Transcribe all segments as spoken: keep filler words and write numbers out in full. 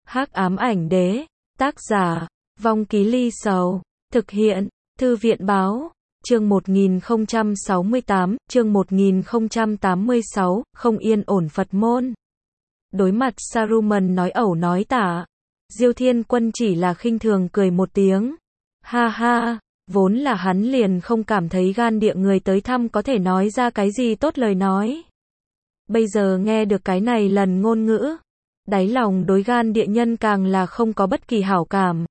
Hắc ám ảnh đế, tác giả, Vong Ký Ly Sầu, thực hiện, Thư viện báo, chương một nghìn không trăm sáu mươi tám, chương một nghìn không trăm tám mươi sáu, không yên ổn Phật môn. Đối mặt Saruman nói ẩu nói tả, Diêu Thiên Quân chỉ là khinh thường cười một tiếng. Ha ha, vốn là hắn liền không cảm thấy gan địa người tới thăm có thể nói ra cái gì tốt lời nói. Bây giờ nghe được cái này lần ngôn ngữ, đáy lòng đối gan địa nhân càng là không có bất kỳ hảo cảm.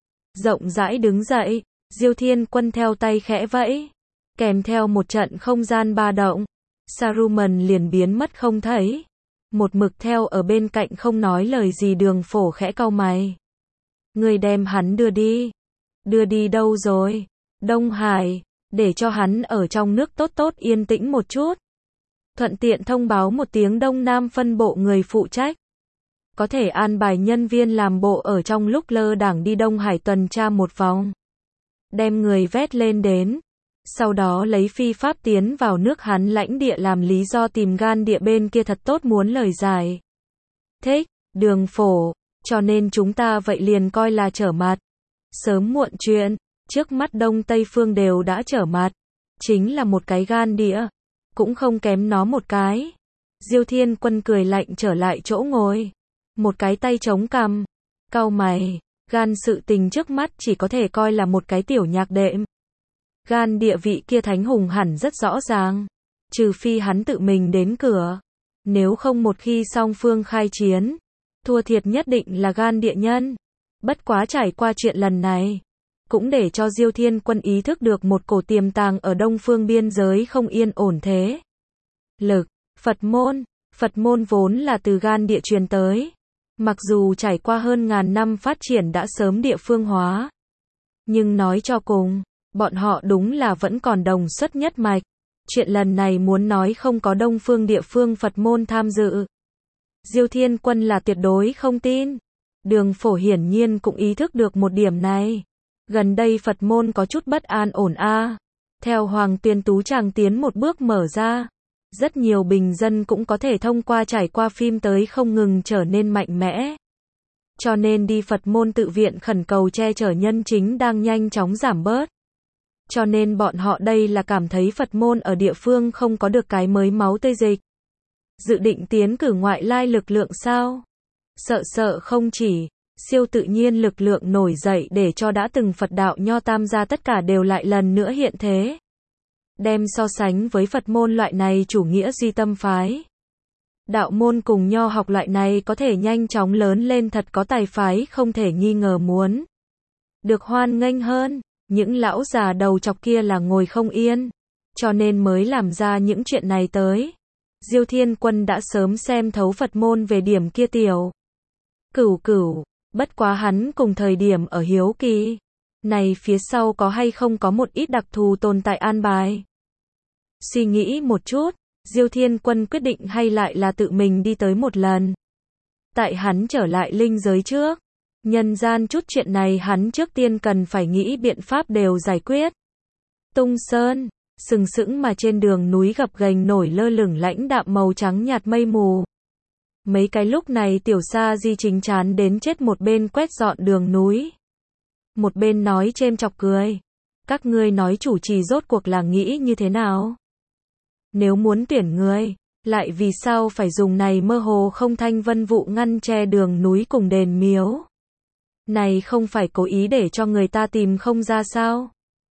Rộng rãi đứng dậy, Diêu Thiên Quân theo tay khẽ vẫy, kèm theo một trận không gian ba động, Saruman liền biến mất không thấy. Một mực theo ở bên cạnh không nói lời gì Đường Phổ khẽ cau mày. Người đem hắn đưa đi. Đưa đi đâu rồi? Đông Hải, để cho hắn ở trong nước tốt tốt yên tĩnh một chút. Thuận tiện thông báo một tiếng Đông Nam phân bộ người phụ trách. Có thể an bài nhân viên làm bộ ở trong lúc lơ đảng đi Đông Hải tuần tra một vòng. Đem người vét lên đến. Sau đó lấy phi pháp tiến vào nước hắn lãnh địa làm lý do tìm gan địa bên kia thật tốt muốn lời giải. Thích, Đường Phổ, cho nên chúng ta vậy liền coi là trở mặt. Sớm muộn chuyện, trước mắt Đông Tây phương đều đã trở mặt. Chính là một cái gan địa, cũng không kém nó một cái. Diêu Thiên Quân cười lạnh trở lại chỗ ngồi. Một cái tay chống cằm, cau mày, gan sự tình trước mắt chỉ có thể coi là một cái tiểu nhạc đệm. Gan địa vị kia thánh hùng hẳn rất rõ ràng, trừ phi hắn tự mình đến cửa. Nếu không một khi song phương khai chiến, thua thiệt nhất định là gan địa nhân. Bất quá trải qua chuyện lần này, cũng để cho Diêu Thiên Quân ý thức được một cổ tiềm tàng ở đông phương biên giới không yên ổn thế. Lực, Phật môn, Phật môn vốn là từ gan địa truyền tới. Mặc dù trải qua hơn ngàn năm phát triển đã sớm địa phương hóa. Nhưng nói cho cùng, bọn họ đúng là vẫn còn đồng xuất nhất mạch. Chuyện lần này muốn nói không có đông phương địa phương Phật môn tham dự. Diêu Thiên Quân là tuyệt đối không tin. Đường Phổ hiển nhiên cũng ý thức được một điểm này. Gần đây Phật môn có chút bất an ổn a. Theo Hoàng Tuyên Tú Tràng tiến một bước mở ra, rất nhiều bình dân cũng có thể thông qua trải qua phim tới không ngừng trở nên mạnh mẽ. Cho nên đi Phật môn tự viện khẩn cầu che chở nhân chính đang nhanh chóng giảm bớt. Cho nên bọn họ đây là cảm thấy Phật môn ở địa phương không có được cái mới máu tươi dịch. Dự định tiến cử ngoại lai lực lượng sao? Sợ sợ không chỉ, siêu tự nhiên lực lượng nổi dậy để cho đã từng Phật đạo nho tam gia tất cả đều lại lần nữa hiện thế. Đem so sánh với Phật môn loại này chủ nghĩa duy tâm phái. Đạo môn cùng nho học loại này có thể nhanh chóng lớn lên thật có tài phái không thể nghi ngờ muốn. Được hoan nghênh hơn, những lão già đầu chọc kia là ngồi không yên. Cho nên mới làm ra những chuyện này tới. Diêu Thiên Quân đã sớm xem thấu Phật môn về điểm kia tiểu. Cửu cửu, bất quá hắn cùng thời điểm ở hiếu kỳ. Này phía sau có hay không có một ít đặc thù tồn tại an bài. Suy nghĩ một chút, Diêu Thiên Quân quyết định hay lại là tự mình đi tới một lần. Tại hắn trở lại linh giới trước, nhân gian chút chuyện này hắn trước tiên cần phải nghĩ biện pháp đều giải quyết. Tung Sơn, sừng sững mà trên đường núi gập ghềnh nổi lơ lửng lãnh đạm màu trắng nhạt mây mù. Mấy cái lúc này Tiểu Sa Di chính chán đến chết một bên quét dọn đường núi. Một bên nói chêm chọc cười. Các ngươi nói chủ trì rốt cuộc là nghĩ như thế nào? Nếu muốn tuyển người, lại vì sao phải dùng này mơ hồ không thanh vân vụ ngăn che đường núi cùng đền miếu? Này không phải cố ý để cho người ta tìm không ra sao?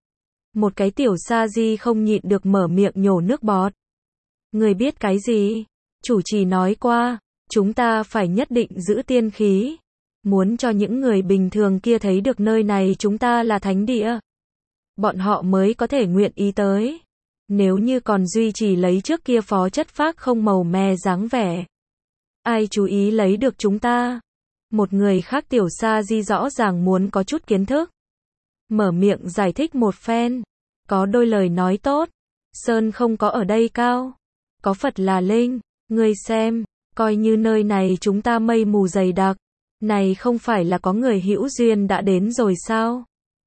Một cái Tiểu Sa Di không nhịn được mở miệng nhổ nước bọt. Người biết cái gì? Chủ trì nói qua, chúng ta phải nhất định giữ tiên khí. Muốn cho những người bình thường kia thấy được nơi này chúng ta là thánh địa. Bọn họ mới có thể nguyện ý tới. Nếu như còn duy trì lấy trước kia phó chất phác không màu me dáng vẻ. Ai chú ý lấy được chúng ta? Một người khác Tiểu Sa Di rõ ràng muốn có chút kiến thức. Mở miệng giải thích một phen. Có đôi lời nói tốt. Sơn không có ở đây cao. Có Phật là linh. Ngươi xem, coi như nơi này chúng ta mây mù dày đặc. Này không phải là có người hữu duyên đã đến rồi sao?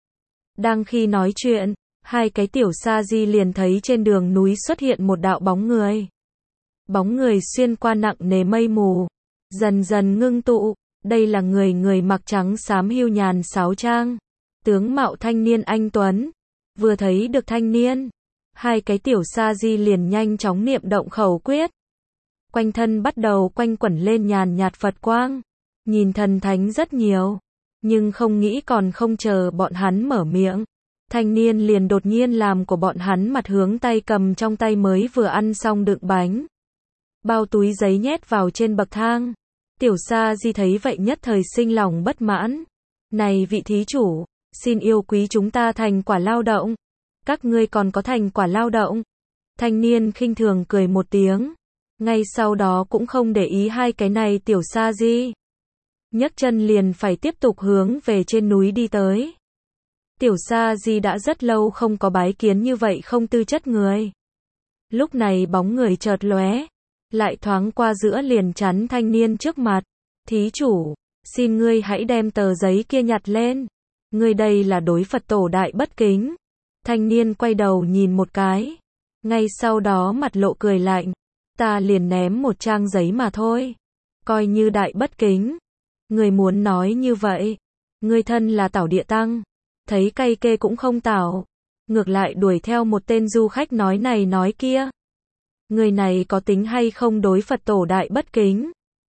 Đang khi nói chuyện, hai cái Tiểu Sa Di liền thấy trên đường núi xuất hiện một đạo bóng người. Bóng người xuyên qua nặng nề mây mù, dần dần ngưng tụ, Đây là người người mặc trắng xám hưu nhàn sáo trang, tướng mạo thanh niên anh tuấn. Vừa thấy được thanh niên, hai cái tiểu sa di liền nhanh chóng niệm động khẩu quyết. Quanh thân bắt đầu quanh quẩn lên nhàn nhạt Phật quang, nhìn thần thánh rất nhiều, nhưng không nghĩ còn không chờ bọn hắn mở miệng, thanh niên liền đột nhiên làm của bọn hắn mặt hướng tay cầm trong tay mới vừa ăn xong đựng bánh, bao túi giấy nhét vào trên bậc thang. Tiểu sa di thấy vậy nhất thời sinh lòng bất mãn. Này vị thí chủ, xin yêu quý chúng ta thành quả lao động. Các ngươi còn có thành quả lao động. Thanh niên khinh thường cười một tiếng. Ngay sau đó cũng không để ý hai cái này tiểu sa di. Nhấc chân liền phải tiếp tục hướng về trên núi đi tới. Tiểu sa di đã rất lâu không có bái kiến như vậy không tư chất người. Lúc này bóng người chợt lóe, lại thoáng qua giữa liền chắn thanh niên trước mặt. Thí chủ, xin ngươi hãy đem tờ giấy kia nhặt lên. Ngươi đây là đối Phật tổ đại bất kính. Thanh niên quay đầu nhìn một cái. Ngay sau đó mặt lộ cười lạnh. Ta liền ném một trang giấy mà thôi. Coi như đại bất kính. Ngươi muốn nói như vậy. Ngươi thân là tảo địa tăng. Thấy cay kê cũng không tảo. Ngược lại đuổi theo một tên du khách nói này nói kia. Người này có tính hay không đối Phật tổ đại bất kính?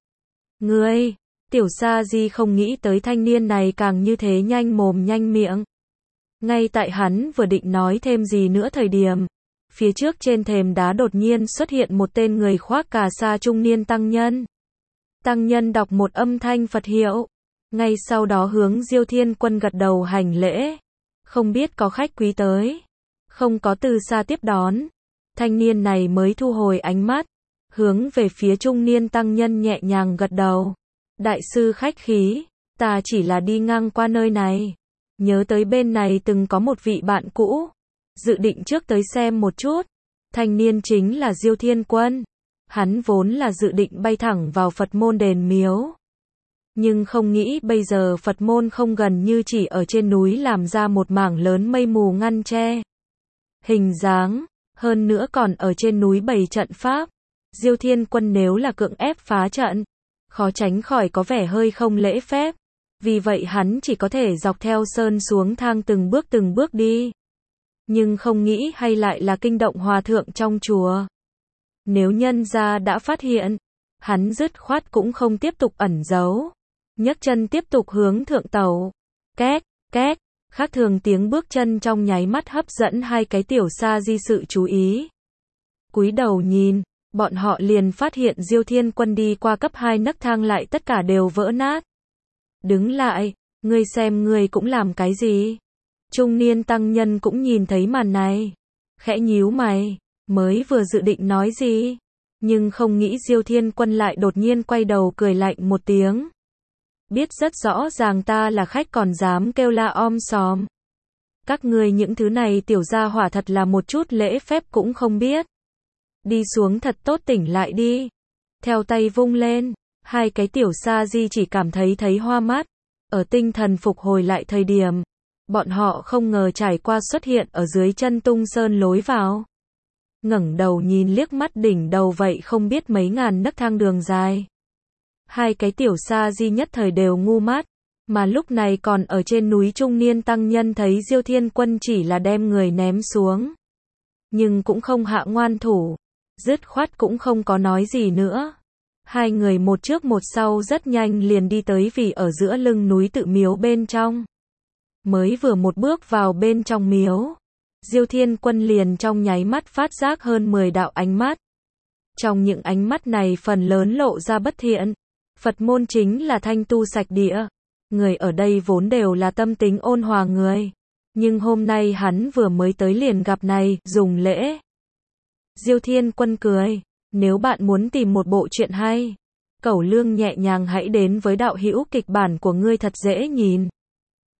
Ngươi, tiểu sa di không nghĩ tới thanh niên này càng như thế nhanh mồm nhanh miệng. Ngay tại hắn vừa định nói thêm gì nữa thời điểm, phía trước trên thềm đá đột nhiên xuất hiện một tên người khoác cà sa trung niên tăng nhân. Tăng nhân đọc một âm thanh Phật hiệu, ngay sau đó hướng Diêu Thiên Quân gật đầu hành lễ. Không biết có khách quý tới, không có từ xa tiếp đón. Thanh niên này mới thu hồi ánh mắt, hướng về phía trung niên tăng nhân nhẹ nhàng gật đầu. Đại sư khách khí, ta chỉ là đi ngang qua nơi này. Nhớ tới bên này từng có một vị bạn cũ, dự định trước tới xem một chút. Thanh niên chính là Diêu Thiên Quân. Hắn vốn là dự định bay thẳng vào Phật môn đền miếu. Nhưng không nghĩ bây giờ Phật môn không gần như chỉ ở trên núi làm ra một mảng lớn mây mù ngăn che hình dáng. Hơn nữa còn ở trên núi bày trận pháp. Diêu Thiên Quân nếu là cưỡng ép phá trận, khó tránh khỏi có vẻ hơi không lễ phép. Vì vậy hắn chỉ có thể dọc theo sơn xuống thang từng bước từng bước đi. Nhưng không nghĩ hay lại là kinh động hòa thượng trong chùa. Nếu nhân gia đã phát hiện, hắn dứt khoát cũng không tiếp tục ẩn giấu. Nhấc chân tiếp tục hướng thượng tàu. Két, két. Khác thường tiếng bước chân trong nháy mắt hấp dẫn hai cái tiểu sa di sự chú ý. Cúi đầu nhìn, bọn họ liền phát hiện Diêu Thiên Quân đi qua cấp hai nấc thang lại tất cả đều vỡ nát. Đứng lại, ngươi xem ngươi cũng làm cái gì? Trung niên tăng nhân cũng nhìn thấy màn này. Khẽ nhíu mày, mới vừa dự định nói gì, nhưng không nghĩ Diêu Thiên Quân lại đột nhiên quay đầu cười lạnh một tiếng. Biết rất rõ ràng ta là khách còn dám kêu la om sòm. Các ngươi những thứ này tiểu gia hỏa thật là một chút lễ phép cũng không biết. Đi xuống thật tốt tỉnh lại đi. Theo tay vung lên, hai cái tiểu sa di chỉ cảm thấy thấy hoa mắt. Ở tinh thần phục hồi lại thời điểm, bọn họ không ngờ trải qua xuất hiện ở dưới chân Tung Sơn lối vào. Ngẩng đầu nhìn liếc mắt đỉnh đầu vậy không biết mấy ngàn nấc thang đường dài. Hai cái tiểu sa di nhất thời đều ngu mắt, mà lúc này còn ở trên núi trung niên tăng nhân thấy Diêu Thiên Quân chỉ là đem người ném xuống. Nhưng cũng không hạ ngoan thủ, dứt khoát cũng không có nói gì nữa. Hai người một trước một sau rất nhanh liền đi tới vì ở giữa lưng núi tự miếu bên trong. Mới vừa một bước vào bên trong miếu, Diêu Thiên Quân liền trong nháy mắt phát giác hơn mười đạo ánh mắt. Trong những ánh mắt này phần lớn lộ ra bất thiện. Phật môn chính là thanh tu sạch địa. Người ở đây vốn đều là tâm tính ôn hòa người. Nhưng hôm nay hắn vừa mới tới liền gặp này, dùng lễ. Diêu Thiên Quân cười. Nếu bạn muốn tìm một bộ truyện hay, cẩu lương nhẹ nhàng hãy đến với đạo hữu kịch bản của ngươi thật dễ nhìn.